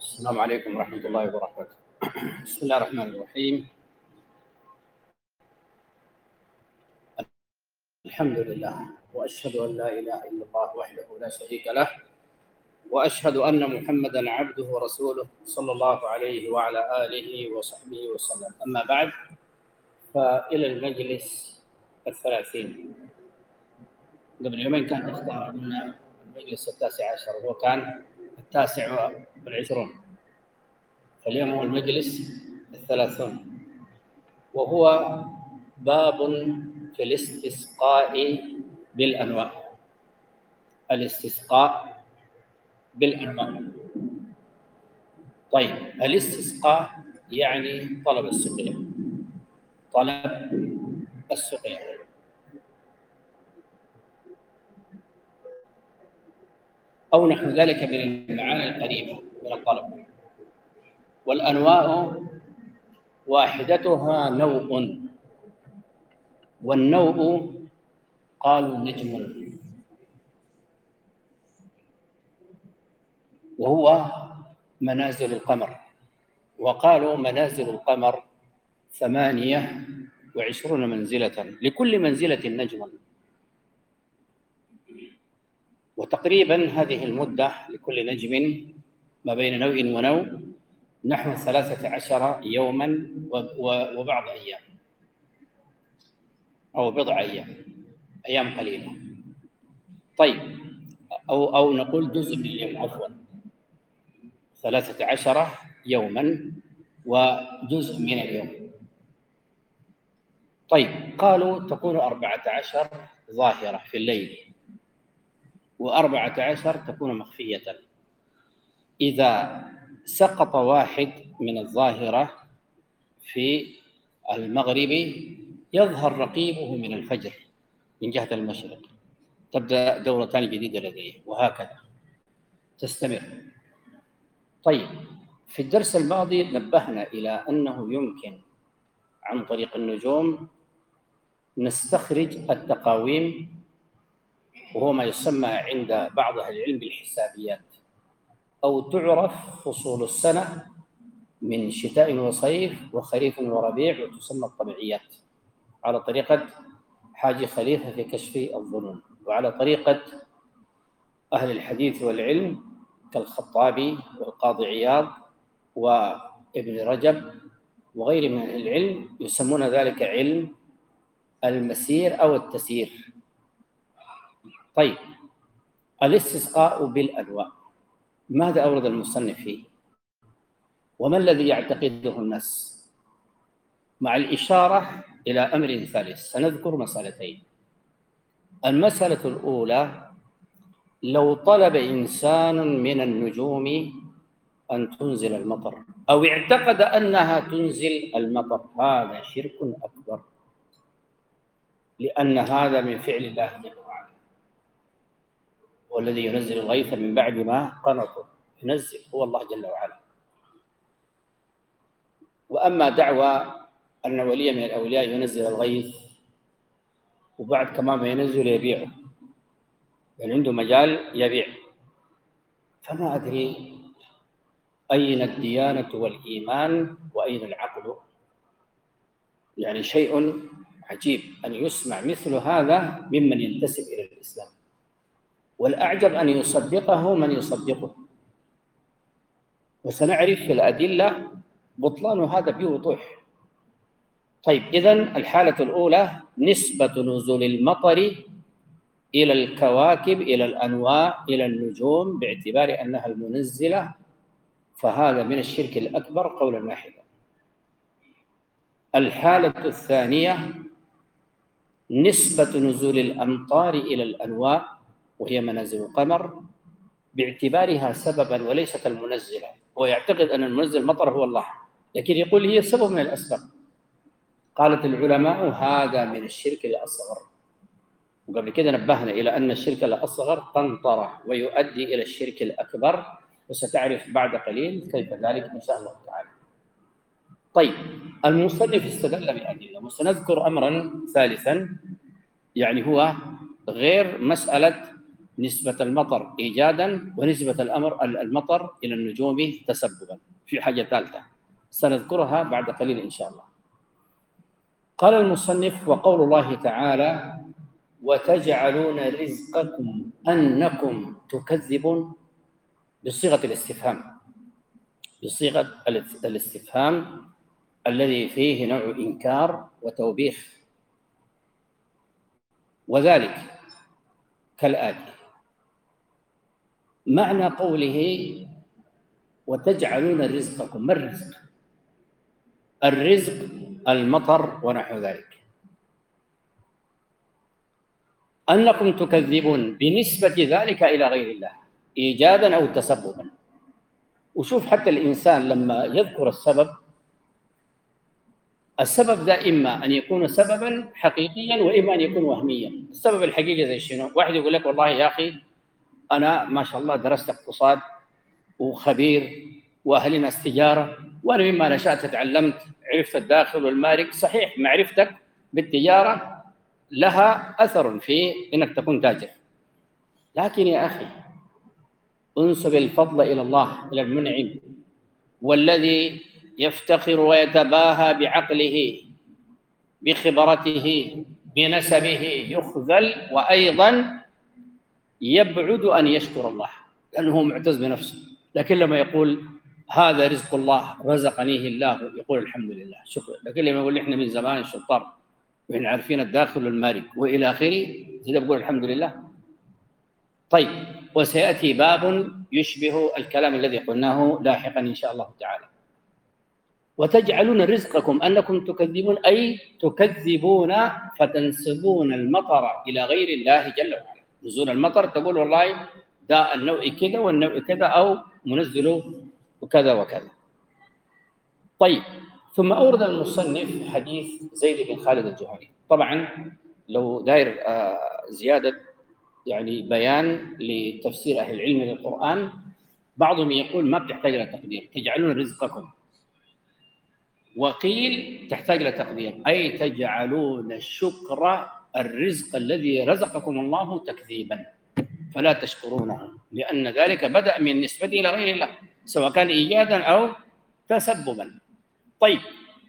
السلام عليكم ورحمة الله وبركاته. بسم الله الرحمن الرحيم. الحمد لله وأشهد أن لا إله إلا الله وحده لا شريك له، وأشهد أن محمدًا عبده ورسوله صلى الله عليه وعلى آله وصحبه وسلم. أما بعد، فإلى المجلس 30. قبل يومين كان اختار لنا المجلس 19 وهو كان 29، فاليوم هو المجلس 30، وهو باب في الاستسقاء بالأنواع. الاستسقاء بالأنواع. طيب، الاستسقاء يعني طلب السقيا، طلب السقيا. أو نحو ذلك من المعاني القريبة من الطلب. والأنواع واحدتها نوء، والنوء قالوا نجم، وهو منازل القمر. وقالوا منازل القمر 28 منزلة، لكل منزلة نجم. وتقريبا هذه المدة لكل نجم ما بين نوء ونوء نحو 13 يوما وبعض أيام، أو بضع أيام قليلة. طيب، أو نقول جزء من اليوم، عفوا، 13 يوما وجزء من اليوم. طيب، قالوا تكون 14 ظاهرة في الليل، و14 تكون مخفية. إذا سقط واحد من الظاهرة في المغرب يظهر رقيبه من الفجر من جهة المشرق، تبدأ دورة ثانية جديدة لديه، وهكذا تستمر. طيب، في الدرس الماضي نبهنا إلى أنه يمكن عن طريق النجوم نستخرج التقاويم، وهو ما يسمى عند بعض أهل العلم بالحسابيات، أو تعرف فصول السنة من شتاء وصيف وخريف وربيع، وتسمى الطبيعيات على طريقة حاجي خليفة في كشف الظنون، وعلى طريقة أهل الحديث والعلم كالخطابي والقاضي عياض وابن رجب وغير من العلم، يسمون ذلك علم المسير أو التسيير. طيب، الاستسقاء بالأنواع، ماذا أورد المصنف فيه؟ وما الذي يعتقده الناس؟ مع الإشارة إلى أمر ثالث. سنذكر مسألتين. المسألة الأولى: لو طلب إنسان من النجوم أن تنزل المطر، أو اعتقد أنها تنزل المطر، هذا شرك أكبر، لأن هذا من فعل الله جل وعلا، والذي ينزل الغيث من بعد ما قنطوا، ينزل هو الله جل وعلا. وأما دعوى أن ولي من الأولياء ينزل الغيث وبعد كمان ما ينزل يبيعه، يعني عنده مجال يبيع، فما أدري أين الديانة والإيمان وأين العقل؟ يعني شيء عجيب أن يسمع مثل هذا ممن ينتسب إلى الإسلام، والأعجب أن يصدقه من يصدقه. وسنعرف في الأدلة بطلان هذا بوضوح. طيب، إذن الحالة الأولى نسبة نزول المطر إلى الكواكب، إلى الأنواع، إلى النجوم، باعتبار أنها المنزلة، فهذا من الشرك الأكبر قولا واحدا. الحالة الثانية نسبة نزول الأمطار إلى الأنواع، وهي منازل القمر، باعتبارها سببا وليست المنزلة. هو يعتقد أن المنزل المطر هو الله، لكن يقول هي سبب من الأسباب. قالت العلماء هذا من الشرك الأصغر. وقبل كده نبهنا إلى أن الشرك الأصغر قنطرة ويؤدي إلى الشرك الأكبر، وستعرف بعد قليل كيف ذلك إن شاء الله تعالى. طيب، المصنف استدل بأدلة، وسنذكر أمرا ثالثا، يعني هو غير مسألة نسبة المطر إيجادا ونسبة المطر إلى النجوم تسببا. في حاجة ثالثة سنذكرها بعد قليل إن شاء الله. قال المصنف: وقول الله تعالى: وتجعلون رزقكم أنكم تكذبون، بصيغة الاستفهام، بصيغة الاستفهام الذي فيه نوع إنكار وتوبيخ، وذلك كالآتي: معنى قوله وتجعلون رزقكم، ما الرزق؟ الرزق المطر ونحو ذلك. أنكم تكذبون بنسبة ذلك إلى غير الله إيجادا أو تسببا. وشوف حتى الإنسان لما يذكر السبب ده إما أن يكون سببا حقيقيا وإما أن يكون وهميا. السبب الحقيقي زي شنو؟ واحد يقول لك والله يا أخي أنا ما شاء الله درست اقتصاد وخبير وأهلي ناس تجارة، وأنا مما نشأت تعلمت عرفت الداخل والمارق. صحيح معرفتك بالتجارة لها أثر في أنك تكون تاجر، لكن يا أخي انسب الفضل إلى الله، إلى المنعم، والذي يفتخر ويتباهى بعقله بخبرته بنسبه يخذل، وأيضا يبعد أن يشكر الله لأنه معتز بنفسه. لكن لما يقول هذا رزق الله رزقنيه الله يقول الحمد لله شكرا. لكن لما يقول إحنا من زمان شطار وإحنا عارفين الداخل والمارق وإلى آخره إذا بقول الحمد لله. طيب، وسيأتي باب يشبه الكلام الذي قلناه لاحقا إن شاء الله تعالى. وتجعلون رزقكم أنكم تكذبون، أي تكذبون فتنسبون المطر إلى غير الله جل وعلا. نزول المطر تقول والله ده النوع كذا والنوع كذا، أو منزله وكذا وكذا. طيب، ثم أورد المصنف حديث زيد بن خالد الجهني. طبعا لو داير زيادة يعني بيان لتفسير أهل العلم للقرآن، بعضهم يقول ما بتحتاج إلى تقدير، تجعلون رزقكم، وقيل تحتاج إلى تقدير أي تجعلون الشكر الرزق الذي رزقكم الله تكذيبا فلا تشكرونه، لأن ذلك بدأ من نسبته إلى غير الله سواء كان إيجادا أو تسببا. طيب،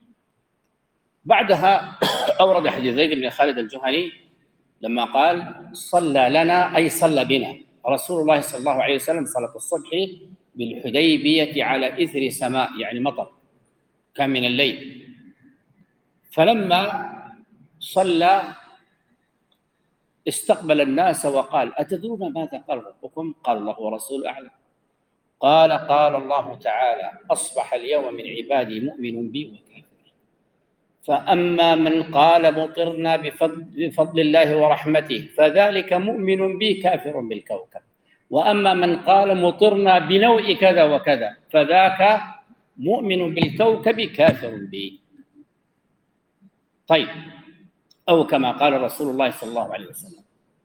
بعدها أورد حديث زيد بن خالد الجهني لما قال صلى لنا أي صلى بنا رسول الله صلى الله عليه وسلم صلاة الصبح بالحديبية على إثر سماء، يعني مطر كان من الليل. فلما صلى استقبل الناس وقال أتدرون ماذا قال ربكم؟ قال الله ورسوله أعلم. قال قال الله تعالى أصبح اليوم من عبادي مؤمن بي وكافر، فأما من قال مطرنا بفضل الله ورحمته فذلك مؤمن بي كافر بالكوكب، وأما من قال مطرنا بنوء كذا وكذا فذاك مؤمن بالكوكب كافر بي. طيب، أو كما قال رسول الله صلى الله عليه وسلم.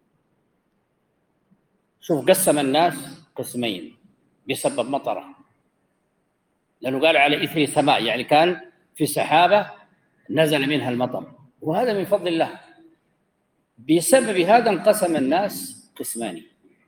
شوف، قسم الناس قسمين بسبب مطره، لأنه قال على إثر سماء، يعني كان في سحابة نزل منها المطر، وهذا من فضل الله. بسبب هذا انقسم الناس قسمان.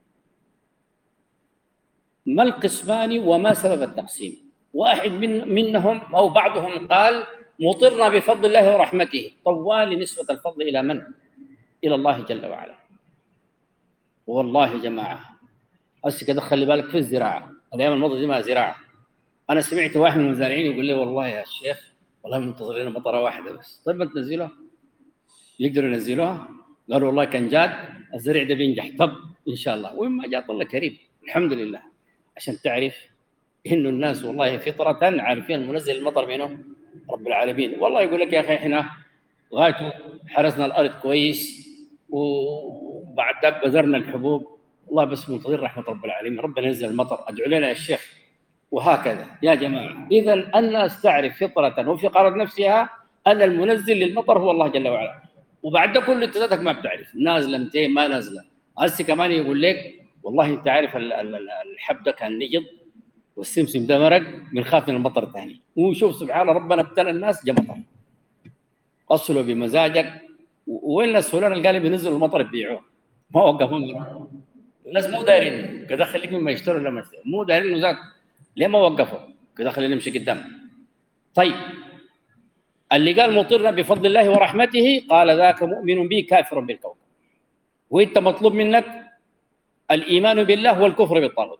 ما القسمان وما سبب التقسيم؟ واحد منهم أو بعضهم قال مطرنا بفضل الله ورحمته، طوال نسبة الفضل إلى من؟ إلى الله جل وعلا. والله يا جماعة هسه كده خلي بالك في الزراعة، الأيام الماضية دي ما زراعة. أنا سمعت واحد من المزارعين يقول لي والله يا شيخ والله منتظرين مطرة واحدة بس. طيب ما تنزلوها؟ يقدروا ينزلوها؟ قالوا والله كان جاد الزرع ده بينجح. طب إن شاء الله، وإما جاء الله كريم الحمد لله. عشان تعرف إنه الناس والله فطرة عارفين منزل المطر منه رب العالمين. والله يقول لك يا أخي إحنا غايته حرسنا الأرض كويس وبعد ذلك بذرنا الحبوب، والله بس منتظر رحمة رب العالمين، ربنا ينزل المطر ادعوا لنا يا الشيخ. وهكذا يا جماعة، إذا الناس تعرف فطرة وفي قرار نفسها أن المنزل للمطر هو الله جل وعلا، وبعد ده كله انت ذاتك ما بتعرف نازله متى ما نازله. هسه كمان يقول لك والله انت عارف الحب ده كان نجض والسمسم ده مرق بنخاف من المطر ثاني. وشوف سبحان ربنا ابتلى الناس جا مطر، اصلوا بمزاجك. وين السولان اللي قالوا بينزلوا المطر بيبيعوه ما وقفوا. الناس مو دايرين كده، خليك مما يشتروا لما يشتروا، مو دايرين ذات. ليه ما وقفوا كده؟ خلينا نمشي قدام. طيب، اللي قال مطرنا بفضل الله ورحمته قال ذاك مؤمن به كافر بالكوكب. وانت مطلوب منك الايمان بالله والكفر بالطاغوت.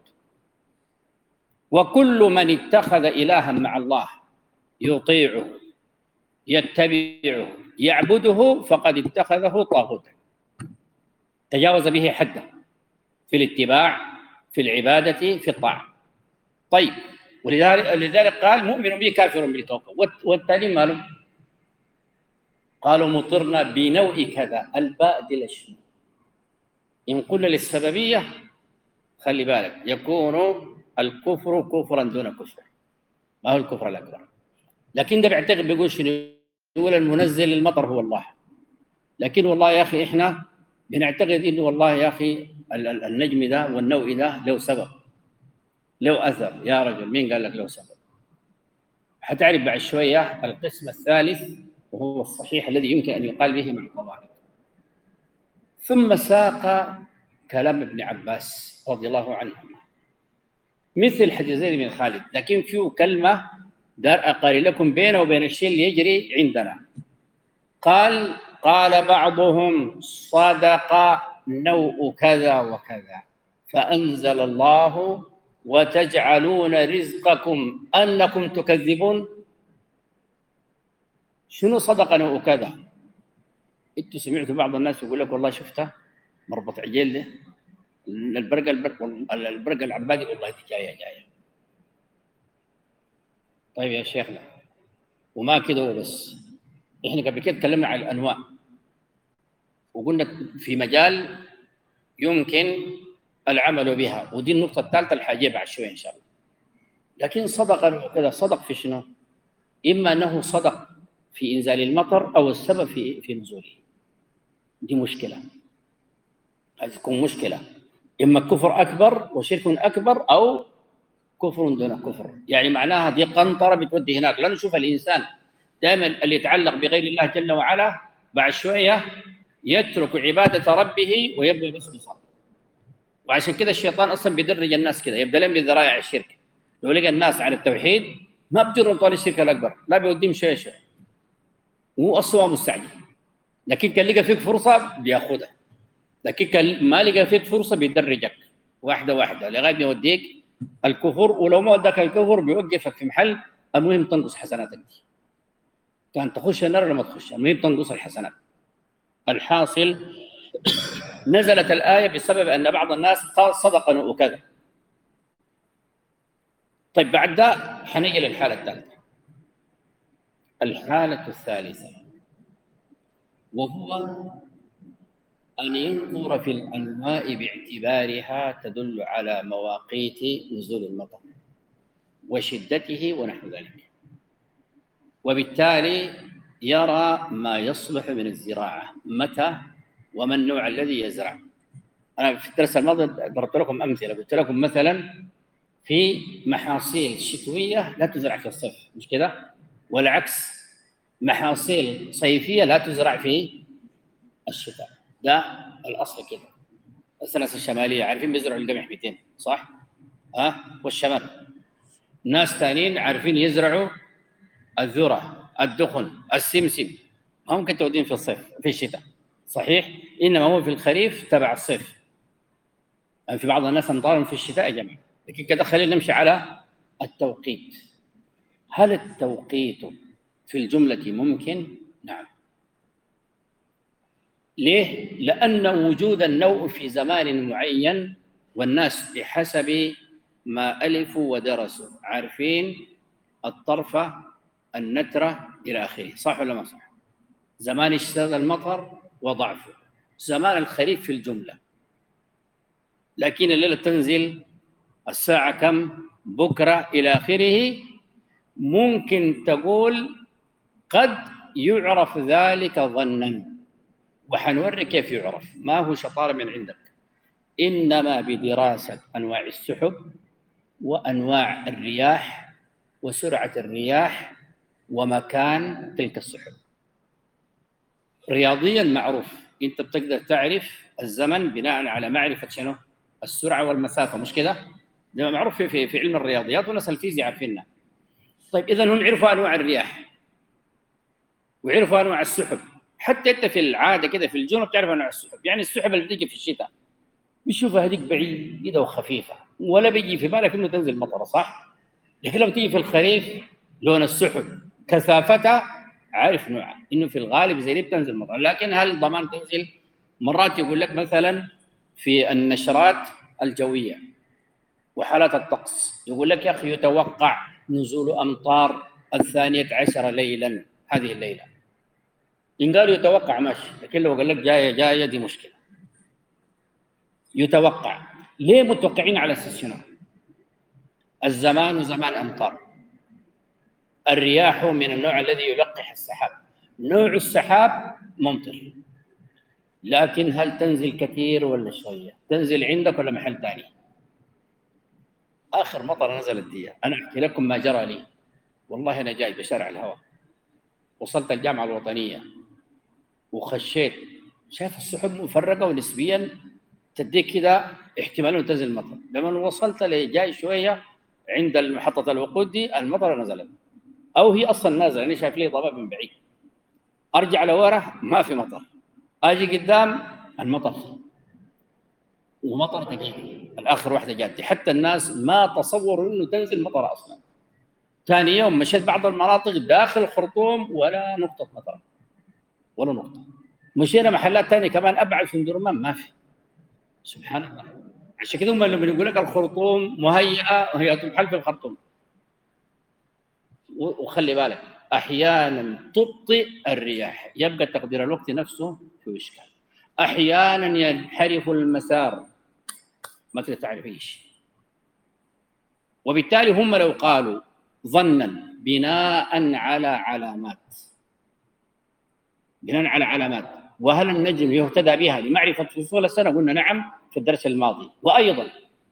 وكل من اتخذ الها مع الله يطيعه يتبعه يعبده فقد اتخذه طاغوتا، تجاوز به حده في الاتباع، في العباده، في الطاعه. طيب، ولذلك قال مؤمن به كافر بالكوكب. والتالي ماله؟ قالوا مطرنا بنوع كذا. الباء دي لشنو؟ إن قلنا للسببية خلي بالك، يكون الكفر كفرا دون كفر، ما هو الكفر الأكبر. لكن ده بيعتقد بيقول شنو؟ يقول المنزل المطر هو الله. لكن والله يا أخي إحنا بنعتقد إنه والله يا أخي النجم ده والنوع ده له سبب، له أثر. يا رجل مين قال لك له سبب؟ حتعرف بعد شوية القسم الثالث، وهو الصحيح الذي يمكن أن يقال به مع القواعد. ثم ساق كلام ابن عباس رضي الله عنه مثل حديث زيد بن خالد، لكن فيه كلمة دار أقاري لكم بينه وبين الشيء اللي يجري عندنا. قال بعضهم صدق نوء كذا وكذا، فأنزل الله وتجعلون رزقكم أنكم تكذبون. شنو صدق نوء كذا؟ انتوا سمعتوا بعض الناس يقول لك والله شفتها مربط عجيل ده البرقه العبادي، والله دي جايه. طيب يا شيخنا، وما كده وبس، احنا قبل كده تكلمنا عن الانواع وقلنا في مجال يمكن العمل بها، ودي النقطه الثالثه اللي حاجيه بعد شويه ان شاء الله. لكن صدق كذا، صدق في شنو؟ اما انه صدق في انزال المطر او السبب في نزوله. دي مشكله، هذه تكون مشكله، اما كفر اكبر وشرك اكبر او كفر دون كفر. يعني معناها دي قنطره بتودي هناك. لانه شوف الانسان دائما اللي يتعلق بغير الله جل وعلا بعد شويه يترك عباده ربه ويبدا باسم صالح. وعشان كذا الشيطان اصلا بيدرج الناس كذا، يبدا لهم بذرائع الشرك. لو لقى الناس على التوحيد ما بتجرهم طال الشرك الاكبر، لا بيوديهم شيء وهو اصلا مستعجل. لكن كان لقى فيك فرصه بياخذها، لكن كان ما لقى فيك فرصه بيدرجك واحده واحده لغايه ما يوديك الكفر. ولو ما وداك الكفر بيوقفك في محل، المهم تنقص حسناتك دي. كان تخش النار لما تخش، المهم تنقص الحسنات. الحاصل نزلت الآية بسبب أن بعض الناس قال صدق وكذا. طيب بعد ده حنيجي للحالة الثالثة. الحالة الثالثة وهو أن ينظر في الأنواع باعتبارها تدل على مواقيت نزول المطر وشدته ونحو ذلك، وبالتالي يرى ما يصلح من الزراعة متى وما النوع الذي يزرع. أنا في الدرس الماضي ضربت لكم أمثلة، قلت لكم مثلا في محاصيل شتوية لا تزرع في الصيف، مش كده؟ والعكس، محاصيل صيفية لا تزرع في الشتاء. ده الأصل كده. السلاسل الشمالية عارفين بيزرعوا القمح 200 صح؟ والشمال. ناس ثانيين عارفين يزرعوا الذرة، الدخن، السمسم. ما ممكن تودين في الصيف في الشتاء صحيح، إنما هو في الخريف تبع الصيف. يعني في بعض الناس أمطار في الشتاء يا جماعة. لكن كده خلينا نمشي على التوقيت. هل التوقيت في الجملة ممكن؟ نعم. ليه؟ لأن وجود النوع في زمان معين، والناس بحسب ما ألفوا ودرسوا عارفين الطرفة، النترة إلى آخره، صح ولا ما صح؟ زمان اشتد المطر وضعفه، زمان الخريف في الجملة. لكن الليلة تنزل الساعة كم، بكرة إلى آخره. ممكن تقول قد يعرف ذلك ظنا، وحنوري كيف يعرف. ما هو شطارة من عندك، إنما بدراسة أنواع السحب وأنواع الرياح وسرعة الرياح ومكان تلك السحب. رياضيا معروف، أنت بتقدر تعرف الزمن بناء على معرفة شنو؟ السرعة والمسافة، مش كده؟ ده معروف في علم الرياضيات، وناس الفيزياء عارفينها. طيب إذا هم عرفوا أنواع الرياح وعرفوا أنواع السحب. حتى أنت في العادة كده في الجنوب تعرف أنواع السحب. يعني السحب اللي بتيجي في الشتاء بتشوفها هذيك بعيدة وخفيفة، ولا بيجي في بالك إنه تنزل مطر، صح؟ لكن لما تيجي في الخريف لون السحب كثافتها عارف نوعها، إنه في الغالب زي دي بتنزل مطر. لكن هل ضمان تنزل؟ مرات يقول لك مثلا في النشرات الجوية وحالات الطقس يقول لك يا أخي يتوقع نزول أمطار 12 ليلا هذه الليلة. إن قالوا يتوقع ماشي، لكن لو قال لك جاية دي مشكلة. يتوقع ليه متوقعين على أساس شنو؟ الزمان زمان أمطار، الرياح من النوع الذي يلقح السحاب، نوع السحاب ممطر، لكن هل تنزل كثير ولا شوية؟ تنزل عندك ولا محل ثاني؟ آخر مطر نزلت دي أنا أحكي لكم ما جرى لي. والله أنا جاي بشارع الهواء، وصلت الجامعة الوطنية وخشيت، شايف السحب مفرقة ونسبيا تديك كده احتمال أن تنزل مطر. لما وصلت لجاي شوية عند محطة الوقود دي المطر نزلت، أو هي أصلا نازلة، أنا شايف لي ضباب من بعيد. أرجع لورا ما في مطر، أجي قدام المطر، ومطر دقيقي. الآخر واحدة جاتي حتى الناس ما تصوروا إنه تنزل مطر أصلا. ثاني يوم مشيت بعض المناطق داخل الخرطوم ولا نقطة مطر، ولا نقطة. مشينا محلات ثانية كمان أبعد في درمان ما في. سبحان الله. عشان كده هم لما يقول لك الخرطوم مهيئة، هي تنحل في الخرطوم. وخلي بالك أحيانا تبطئ الرياح، يبقى تقدير الوقت نفسه في إشكال. أحيانا ينحرف المسار ما تقدر تعرف ايش. وبالتالي هم لو قالوا ظنا بناء على علامات، وهل النجم يهتدى بها لمعرفة فصول السنة؟ قلنا نعم في الدرس الماضي. وأيضا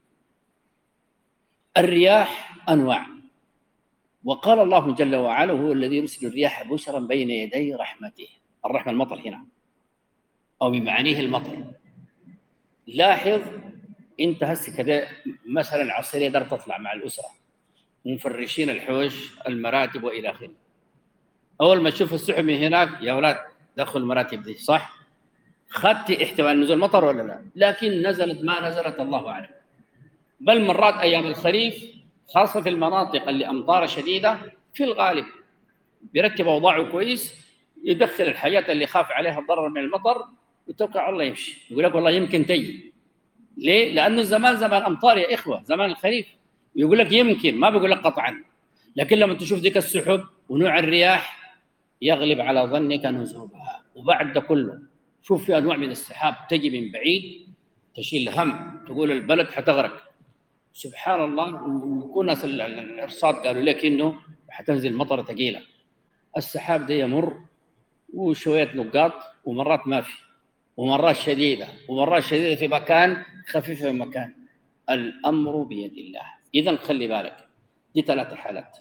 الرياح أنواع، وقال الله جل وعلا هو الذي يرسل الرياح بشرا بين يدي رحمته. الرحمة المطر هنا، أو بمعانيه المطر. لاحظ أنت هسه كده مثلا عصرية دار تطلع مع الأسرة، مفرشين الحوش المراتب وإلى آخره، أول ما تشوف السحب من هناك يا أولاد دخل المراتب دي، صح؟ خدت احتمال نزول مطر ولا لا؟ لكن نزلت ما نزلت الله أعلم. بل مرات أيام الخريف خاصة في المناطق اللي أمطار شديدة في الغالب بيرتب أوضاعه كويس، يدخل الحاجات اللي خاف عليها الضرر من المطر ويتوكل على الله يمشي. يقول لك والله يمكن تجي. ليه؟ لأنه الزمان زمان أمطار يا إخوة، زمان الخريف. يقول لك يمكن، ما بيقول لك قطعا. لكن لما تشوف ذيك السحب ونوع الرياح يغلب على ظنك نزولها. وبعد ده كله شوف في أنواع من السحاب تجي من بعيد تشيل هم، تقول البلد حتغرق. سبحان الله. ويكون ناس الارصاد قالوا لك انه حتنزل مطره ثقيله. السحاب ده يمر وشويه نقاط، ومرات ما في، ومرات شديده، ومرات شديده في مكان، خفيفه في مكان. الامر بيد الله. اذا خلي بالك، دي 3 حالات: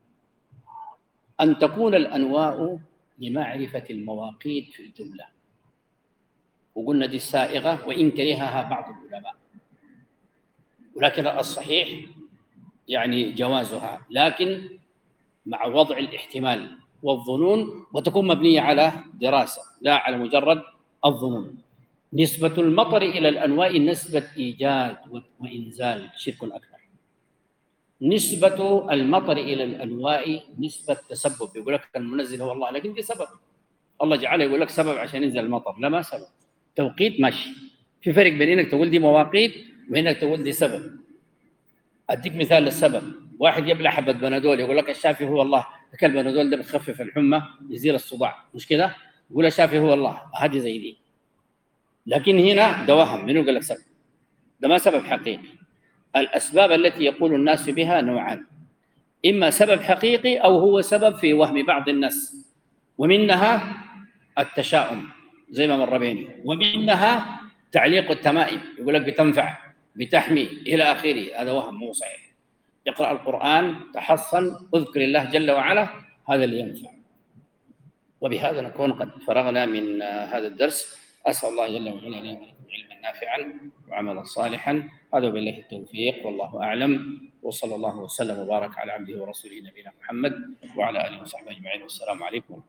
ان تكون الانواء لمعرفه المواقيت في الجمله، وقلنا دي السائغه وان كرهها بعض العلماء، ولكن الصحيح يعني جوازها، لكن مع وضع الاحتمال والظنون، وتكون مبنية على دراسة لا على مجرد الظنون. نسبة المطر إلى الأنواء نسبة إيجاد وإنزال، شرك أكبر. نسبة المطر إلى الأنواء نسبة تسبب. يقول لك المنزل هو الله، لكن دي سبب الله جعله، يقول لك سبب عشان ينزل المطر، لا ما سبب. توقيت ماشي، في فرق بين انك تقول دي مواقيت وانك تقول دي سبب. اديك مثال للسبب: واحد يبلع حبه بنادول يقول لك الشافي هو الله، لكن البنادول ده بتخفف الحمى يزيل الصداع، مش كده؟ يقول الشافي هو الله، هذه زي دي. لكن هنا ده وهم، منو قال لك سبب؟ ده ما سبب حقيقي. الاسباب التي يقول الناس بها نوعان: اما سبب حقيقي او هو سبب في وهم بعض الناس، ومنها التشاؤم زي ما مر بيني، ومنها تعليق التمائم، يقول لك بتنفع بتحمي الى اخره. هذا وهم مو صحيح. اقرأ القرآن، تحصن، اذكر الله جل وعلا، هذا اللي ينفع. وبهذا نكون قد فرغنا من هذا الدرس. أسأل الله جل وعلا لنا علما نافعا وعملا صالحا. هذا بالله التوفيق، والله أعلم، وصلى الله وسلم وبارك على عبده ورسوله نبينا محمد وعلى آله وصحبه أجمعين، والسلام عليكم.